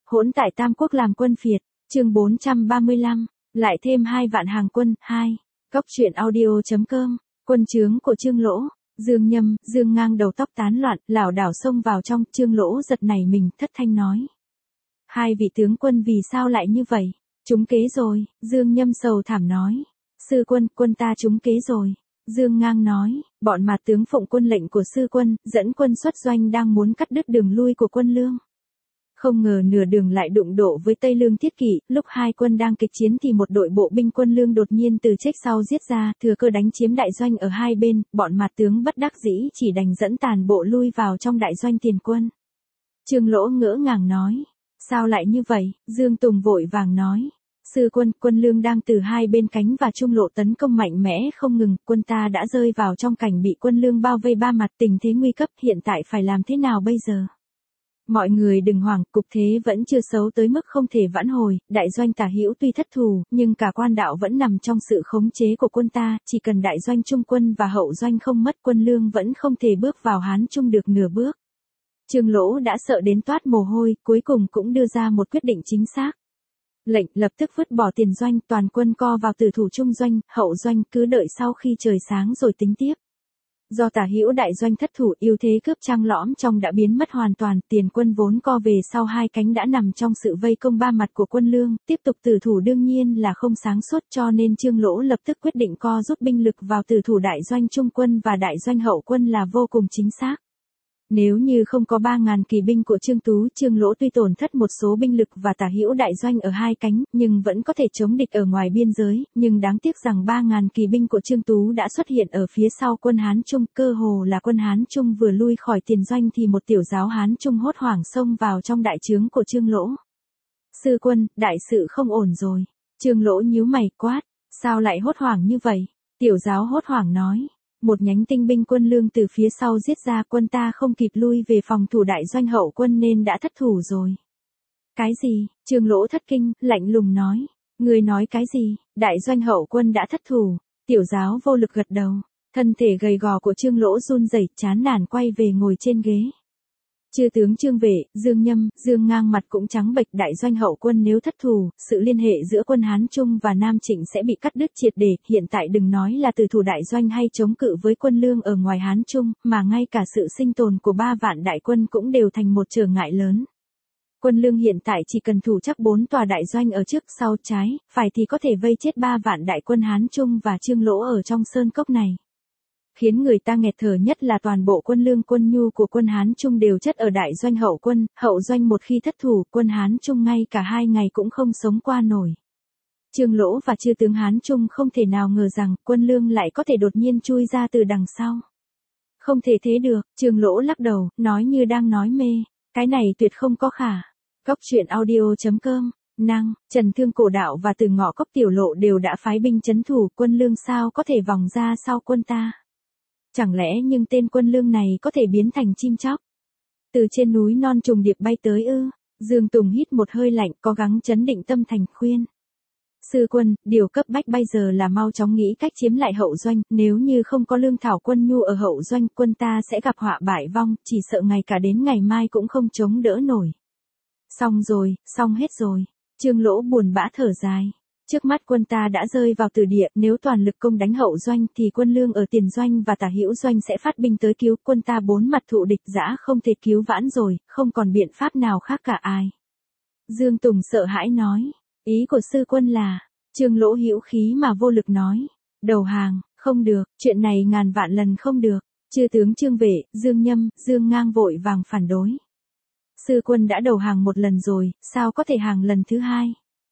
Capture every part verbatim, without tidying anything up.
Hỗn tại Tam Quốc làm quân phiệt, chương bốn trăm ba mươi lăm, lại thêm hai vạn hàng quân, hai. Góc truyện audio.com, quân trướng của Trương Lỗ, Dương Nhâm, Dương Ngang đầu tóc tán loạn, lảo đảo xông vào trong, Trương Lỗ giật nảy mình, thất thanh nói. Hai vị tướng quân vì sao lại như vậy? Trúng kế rồi, Dương Nhâm sầu thảm nói. Sư quân, quân ta trúng kế rồi. Dương Ngang nói, bọn mà tướng phụng quân lệnh của sư quân, dẫn quân xuất doanh đang muốn cắt đứt đường lui của quân Lương. Không ngờ nửa đường lại đụng độ với Tây Lương Thiết Kỵ, lúc hai quân đang kịch chiến thì một đội bộ binh quân Lương đột nhiên từ trách sau giết ra, thừa cơ đánh chiếm đại doanh ở hai bên, bọn mà tướng bất đắc dĩ chỉ đành dẫn tàn bộ lui vào trong đại doanh tiền quân. Trương Lỗ ngỡ ngàng nói, sao lại như vậy? Dương Tùng vội vàng nói. Sư quân, quân Lương đang từ hai bên cánh và trung lộ tấn công mạnh mẽ không ngừng, quân ta đã rơi vào trong cảnh bị quân Lương bao vây ba mặt, tình thế nguy cấp, hiện tại phải làm thế nào bây giờ? Mọi người đừng hoảng, cục thế vẫn chưa xấu tới mức không thể vãn hồi, đại doanh Tả Hữu tuy thất thủ, nhưng cả quan đạo vẫn nằm trong sự khống chế của quân ta, chỉ cần đại doanh trung quân và hậu doanh không mất, quân Lương vẫn không thể bước vào Hán Trung được nửa bước. Trương Lỗ đã sợ đến toát mồ hôi, cuối cùng cũng đưa ra một quyết định chính xác. Lệnh lập tức vứt bỏ tiền doanh, toàn quân co vào tử thủ trung doanh, hậu doanh cứ đợi sau khi trời sáng rồi tính tiếp. Do Tả Hữu đại doanh thất thủ, ưu thế cướp Trang lõm trong đã biến mất hoàn toàn, tiền quân vốn co về sau hai cánh đã nằm trong sự vây công ba mặt của quân Lương, tiếp tục tử thủ đương nhiên là không sáng suốt, cho nên Trương Lỗ lập tức quyết định co rút binh lực vào tử thủ đại doanh trung quân và đại doanh hậu quân là vô cùng chính xác. Nếu như không có ba ngàn kỳ binh của Trương Tú, Trương Lỗ tuy tổn thất một số binh lực và Tả Hữu đại doanh ở hai cánh, nhưng vẫn có thể chống địch ở ngoài biên giới, nhưng đáng tiếc rằng ba ngàn kỳ binh của Trương Tú đã xuất hiện ở phía sau quân Hán Trung, cơ hồ là quân Hán Trung vừa lui khỏi tiền doanh thì một tiểu giáo Hán Trung hốt hoảng xông vào trong đại trướng của Trương Lỗ. Sư quân, đại sự không ổn rồi. Trương Lỗ nhíu mày quát, sao lại hốt hoảng như vậy? Tiểu giáo hốt hoảng nói. Một nhánh tinh binh quân Lương từ phía sau giết ra, quân ta không kịp lui về phòng thủ đại doanh hậu quân nên đã thất thủ rồi. Cái gì? Trương Lỗ thất kinh, lạnh lùng nói. Người nói cái gì? Đại doanh hậu quân đã thất thủ. Tiểu giáo vô lực gật đầu. Thân thể gầy gò của Trương Lỗ run rẩy, chán nản quay về ngồi trên ghế. Chư tướng Trương Vệ, Dương Nhâm, Dương Ngang mặt cũng trắng bệch, đại doanh hậu quân nếu thất thủ, sự liên hệ giữa quân Hán Trung và Nam Trịnh sẽ bị cắt đứt triệt để, hiện tại đừng nói là từ thủ đại doanh hay chống cự với quân Lương ở ngoài Hán Trung, mà ngay cả sự sinh tồn của ba vạn đại quân cũng đều thành một trở ngại lớn. Quân Lương hiện tại chỉ cần thủ chắc bốn tòa đại doanh ở trước sau trái, phải thì có thể vây chết ba vạn đại quân Hán Trung và Trương Lỗ ở trong sơn cốc này. Khiến người ta nghẹt thở nhất là toàn bộ quân Lương quân nhu của quân Hán Trung đều chất ở đại doanh hậu quân, hậu doanh một khi thất thủ, quân Hán Trung ngay cả hai ngày cũng không sống qua nổi. Trương Lỗ và chư tướng Hán Trung không thể nào ngờ rằng quân Lương lại có thể đột nhiên chui ra từ đằng sau. Không thể thế được, Trương Lỗ lắc đầu, nói như đang nói mê, cái này tuyệt không có khả. Góc truyện audio.com, năng, Trần Thương Cổ Đạo và Từ Ngọ Cốc Tiểu Lộ đều đã phái binh trấn thủ, quân Lương sao có thể vòng ra sau quân ta. Chẳng lẽ nhưng tên quân Lương này có thể biến thành chim chóc? Từ trên núi non trùng điệp bay tới ư? Dương Tùng hít một hơi lạnh, cố gắng trấn định tâm thành khuyên. Sư quân, điều cấp bách bây giờ là mau chóng nghĩ cách chiếm lại hậu doanh, nếu như không có lương thảo quân nhu ở hậu doanh, quân ta sẽ gặp họa bại vong, chỉ sợ ngày cả đến ngày mai cũng không chống đỡ nổi. Xong rồi, xong hết rồi. Trương Lỗ buồn bã thở dài. Trước mắt quân ta đã rơi vào tử địa, nếu toàn lực công đánh hậu doanh thì quân Lương ở tiền doanh và Tả Hữu doanh sẽ phát binh tới cứu, quân ta bốn mặt thụ địch dã không thể cứu vãn rồi, không còn biện pháp nào khác cả ai. Dương Tùng sợ hãi nói, ý của sư quân là, Trương Lỗ hữu khí mà vô lực nói, đầu hàng, không được, chuyện này ngàn vạn lần không được. Chư tướng Trương Vệ, Dương Nhâm, Dương Ngang vội vàng phản đối. Sư quân đã đầu hàng một lần rồi, sao có thể hàng lần thứ hai?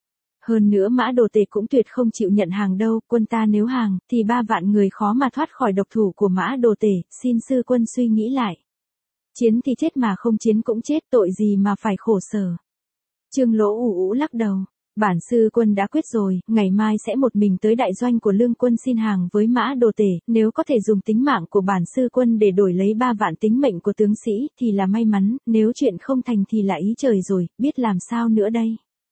Hơn nữa Mã Đồ Tể cũng tuyệt không chịu nhận hàng đâu, quân ta nếu hàng, thì ba vạn người khó mà thoát khỏi độc thủ của Mã Đồ Tể, xin sư quân suy nghĩ lại. Chiến thì chết mà không chiến cũng chết, tội gì mà phải khổ sở. Trương Lỗ ủ ủ lắc đầu, bản sư quân đã quyết rồi, ngày mai sẽ một mình tới đại doanh của Lương quân xin hàng với Mã Đồ Tể, nếu có thể dùng tính mạng của bản sư quân để đổi lấy ba vạn tính mệnh của tướng sĩ, thì là may mắn, nếu chuyện không thành thì là ý trời rồi, biết làm sao nữa đây.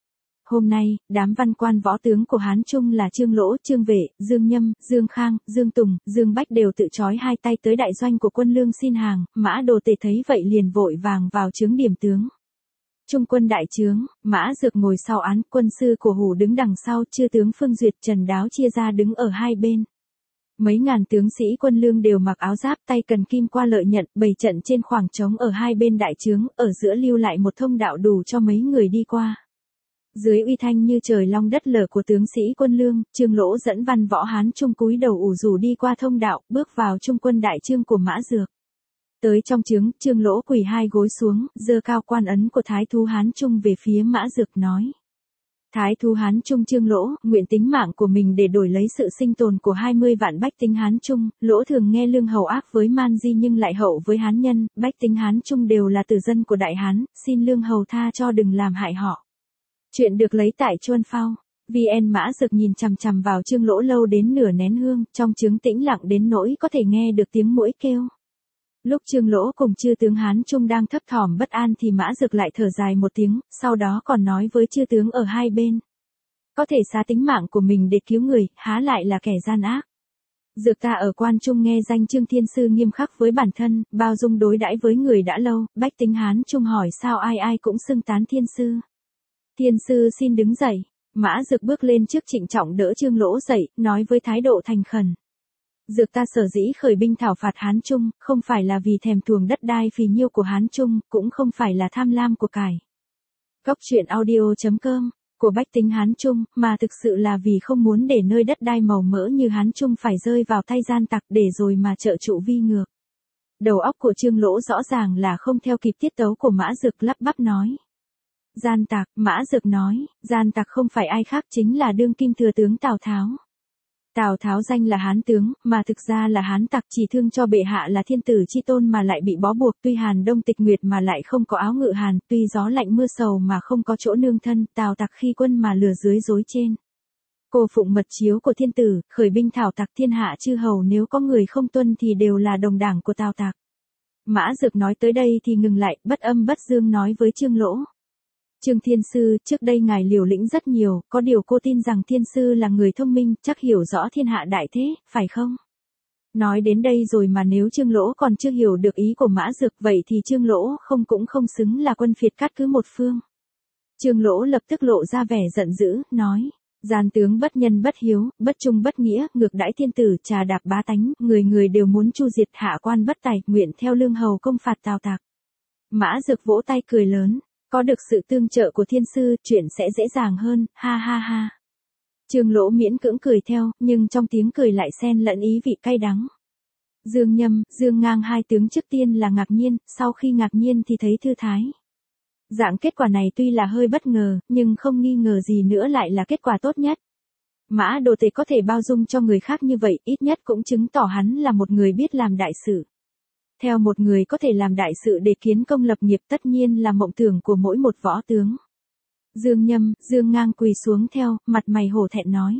Hôm nay, đám văn quan võ tướng của Hán Trung là Trương Lỗ, Trương Vệ, Dương Nhâm, Dương Khang, Dương Tùng, Dương Bách đều tự trói hai tay tới đại doanh của quân Lương xin hàng, Mã Đồ Tể thấy vậy liền vội vàng vào trướng điểm tướng. Trung quân đại trướng, Mã Dược ngồi sau án, quân sư của Hủ đứng đằng sau, chư tướng Phương Duyệt, Trần Đáo chia ra đứng ở hai bên. Mấy ngàn tướng sĩ quân lương đều mặc áo giáp, tay cần kim qua lợi nhận, bày trận trên khoảng trống ở hai bên đại trướng, ở giữa lưu lại một thông đạo đủ cho mấy người đi qua. Dưới uy thanh như trời long đất lở của tướng sĩ quân lương, Trương Lỗ dẫn văn võ Hán Trung cúi đầu ủ rủ đi qua thông đạo, bước vào trung quân đại trương của Mã Dược. Tới trong trướng, Trương Lỗ quỳ hai gối xuống, giơ cao quan ấn của Thái thú Hán Trung về phía Mã Dược nói. Thái thú Hán Trung Trương Lỗ, nguyện tính mạng của mình để đổi lấy sự sinh tồn của hai mươi vạn bách tính Hán Trung. Lỗ thường nghe lương hầu ác với man di nhưng lại hậu với Hán nhân, bách tính Hán Trung đều là tử dân của Đại Hán, xin lương hầu tha cho đừng làm hại họ. Chuyện được lấy tại Chuân Phao. vê en Mã Dược nhìn chằm chằm vào Trương Lỗ lâu đến nửa nén hương, trong trướng tĩnh lặng đến nỗi có thể nghe được tiếng muỗi kêu. Lúc Trương Lỗ cùng chư tướng Hán Trung đang thấp thỏm bất an thì Mã Dược lại thở dài một tiếng, sau đó còn nói với chư tướng ở hai bên. Có thể xá tính mạng của mình để cứu người, há lại là kẻ gian ác. Dược ta ở quan trung nghe danh Trương Thiên Sư nghiêm khắc với bản thân, bao dung đối đãi với người đã lâu, bách tính Hán Trung hỏi sao ai ai cũng xưng tán Thiên Sư. Thiên Sư xin đứng dậy. Mã Dược bước lên trước trịnh trọng đỡ Trương Lỗ dậy, nói với thái độ thành khẩn. Dược ta sở dĩ khởi binh thảo phạt Hán Trung, không phải là vì thèm thuồng đất đai phì nhiêu của Hán Trung, cũng không phải là tham lam của cải. Góc truyện audio chấm com của bách tính Hán Trung, mà thực sự là vì không muốn để nơi đất đai màu mỡ như Hán Trung phải rơi vào tay gian tặc để rồi mà trợ trụ vi ngược. Đầu óc của Trương Lỗ rõ ràng là không theo kịp tiết tấu của Mã Dược, lắp bắp nói. Gian tặc, Mã Dược nói, gian tặc không phải ai khác chính là đương kim thừa tướng Tào Tháo. Tào Tháo danh là Hán tướng, mà thực ra là Hán tặc, chỉ thương cho bệ hạ là thiên tử chi tôn mà lại bị bó buộc, tuy Hàn Đông tịch nguyệt mà lại không có áo ngự hàn, tuy gió lạnh mưa sầu mà không có chỗ nương thân, Tào tặc khi quân mà lừa dưới dối trên. Cô phụng mật chiếu của thiên tử, khởi binh thảo tặc thiên hạ chư hầu, nếu có người không tuân thì đều là đồng đảng của Tào tặc. Mã Dược nói tới đây thì ngừng lại, bất âm bất dương nói với Trương Lỗ. Trương Thiên Sư, trước đây ngài liều lĩnh rất nhiều, có điều cô tin rằng Thiên Sư là người thông minh, chắc hiểu rõ thiên hạ đại thế, phải không? Nói đến đây rồi mà nếu Trương Lỗ còn chưa hiểu được ý của Mã Dược, vậy thì Trương Lỗ không cũng không xứng là quân phiệt cát cứ một phương. Trương Lỗ lập tức lộ ra vẻ giận dữ, nói, gian tướng bất nhân bất hiếu, bất trung bất nghĩa, ngược đãi thiên tử, trà đạp bá tánh, người người đều muốn chu diệt, hạ quan bất tài, nguyện theo lương hầu công phạt Tào tặc. Mã Dược vỗ tay cười lớn. Có được sự tương trợ của Thiên Sư, chuyện sẽ dễ dàng hơn, ha ha ha. Trương Lỗ miễn cưỡng cười theo, nhưng trong tiếng cười lại xen lẫn ý vị cay đắng. Dương Nhâm, Dương Ngang hai tướng trước tiên là ngạc nhiên, sau khi ngạc nhiên thì thấy thư thái. Dạng kết quả này tuy là hơi bất ngờ, nhưng không nghi ngờ gì nữa lại là kết quả tốt nhất. Mã Đồ Tể có thể bao dung cho người khác như vậy, ít nhất cũng chứng tỏ hắn là một người biết làm đại sự. Theo một người có thể làm đại sự để kiến công lập nghiệp tất nhiên là mộng tưởng của mỗi một võ tướng. Dương Nhâm, Dương Ngang quỳ xuống theo, mặt mày hổ thẹn nói.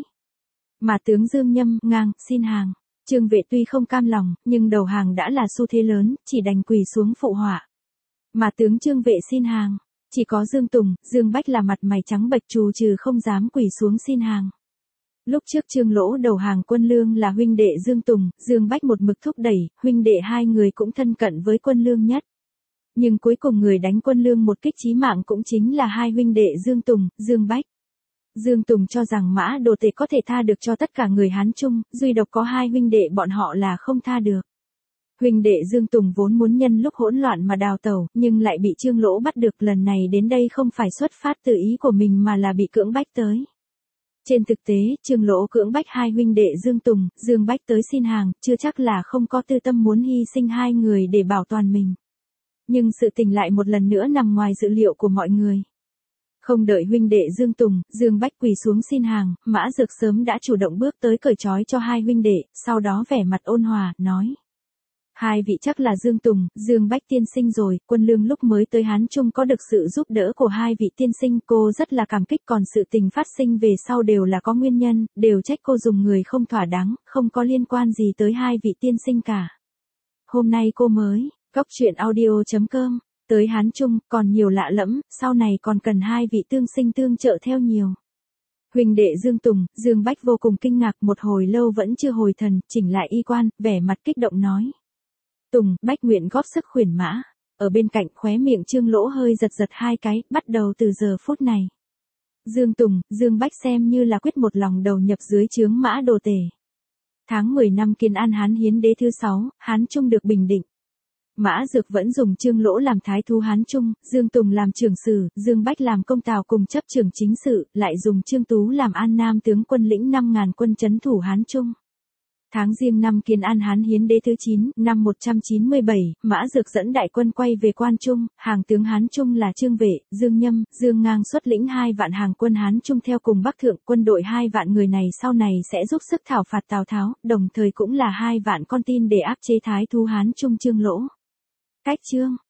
Mà tướng Dương Nhâm, Ngang, xin hàng. Trương Vệ tuy không cam lòng, nhưng đầu hàng đã là xu thế lớn, chỉ đành quỳ xuống phụ họa. Mà tướng Trương Vệ xin hàng. Chỉ có Dương Tùng, Dương Bách là mặt mày trắng bệch trù trừ không dám quỳ xuống xin hàng. Lúc trước Trương Lỗ đầu hàng quân lương là huynh đệ Dương Tùng, Dương Bách một mực thúc đẩy, huynh đệ hai người cũng thân cận với quân lương nhất. Nhưng cuối cùng người đánh quân lương một kích chí mạng cũng chính là hai huynh đệ Dương Tùng, Dương Bách. Dương Tùng cho rằng Mã Đồ Tể có thể tha được cho tất cả người Hán Trung, duy độc có hai huynh đệ bọn họ là không tha được. Huynh đệ Dương Tùng vốn muốn nhân lúc hỗn loạn mà đào tẩu, nhưng lại bị Trương Lỗ bắt được, lần này đến đây không phải xuất phát từ ý của mình mà là bị cưỡng bách tới. Trên thực tế, Trương Lỗ cưỡng bách hai huynh đệ Dương Tùng, Dương Bách tới xin hàng, chưa chắc là không có tư tâm muốn hy sinh hai người để bảo toàn mình. Nhưng sự tình lại một lần nữa nằm ngoài dự liệu của mọi người. Không đợi huynh đệ Dương Tùng, Dương Bách quỳ xuống xin hàng, Mã Dược sớm đã chủ động bước tới cởi trói cho hai huynh đệ, sau đó vẻ mặt ôn hòa, nói. Hai vị chắc là Dương Tùng, Dương Bách tiên sinh rồi, quân lương lúc mới tới Hán Trung có được sự giúp đỡ của hai vị tiên sinh, cô rất là cảm kích, còn sự tình phát sinh về sau đều là có nguyên nhân, đều trách cô dùng người không thỏa đáng, không có liên quan gì tới hai vị tiên sinh cả. Hôm nay cô mới, góc truyện audio chấm com, tới Hán Trung, còn nhiều lạ lẫm, sau này còn cần hai vị tương sinh tương trợ theo nhiều. Huynh đệ Dương Tùng, Dương Bách vô cùng kinh ngạc, một hồi lâu vẫn chưa hồi thần, chỉnh lại y quan, vẻ mặt kích động nói. Tùng, Bách nguyện góp sức khuyển Mã. Ở bên cạnh khóe miệng Trương Lỗ hơi giật giật hai cái, bắt đầu từ giờ phút này. Dương Tùng, Dương Bách xem như là quyết một lòng đầu nhập dưới trướng Mã Đồ Tể. Tháng mười năm Kiến An Hán Hiến Đế thứ sáu, Hán Trung được bình định. Mã Dược vẫn dùng Trương Lỗ làm thái thú Hán Trung, Dương Tùng làm trưởng sử, Dương Bách làm công tào cùng chấp trưởng chính sự, lại dùng Trương Tú làm An Nam tướng quân lĩnh năm ngàn quân trấn thủ Hán Trung. Tháng Giêng năm Kiến An Hán Hiến Đế thứ chín, năm một trăm chín mươi bảy, Mã Dược dẫn đại quân quay về Quan Trung, hàng tướng Hán Trung là Trương Vệ, Dương Nhâm, Dương Ngang xuất lĩnh hai vạn hàng quân Hán Trung theo cùng Bắc Thượng, quân đội hai vạn người này sau này sẽ giúp sức thảo phạt Tào Tháo, đồng thời cũng là hai vạn con tin để áp chế thái thú Hán Trung Trương Lỗ. Cách chương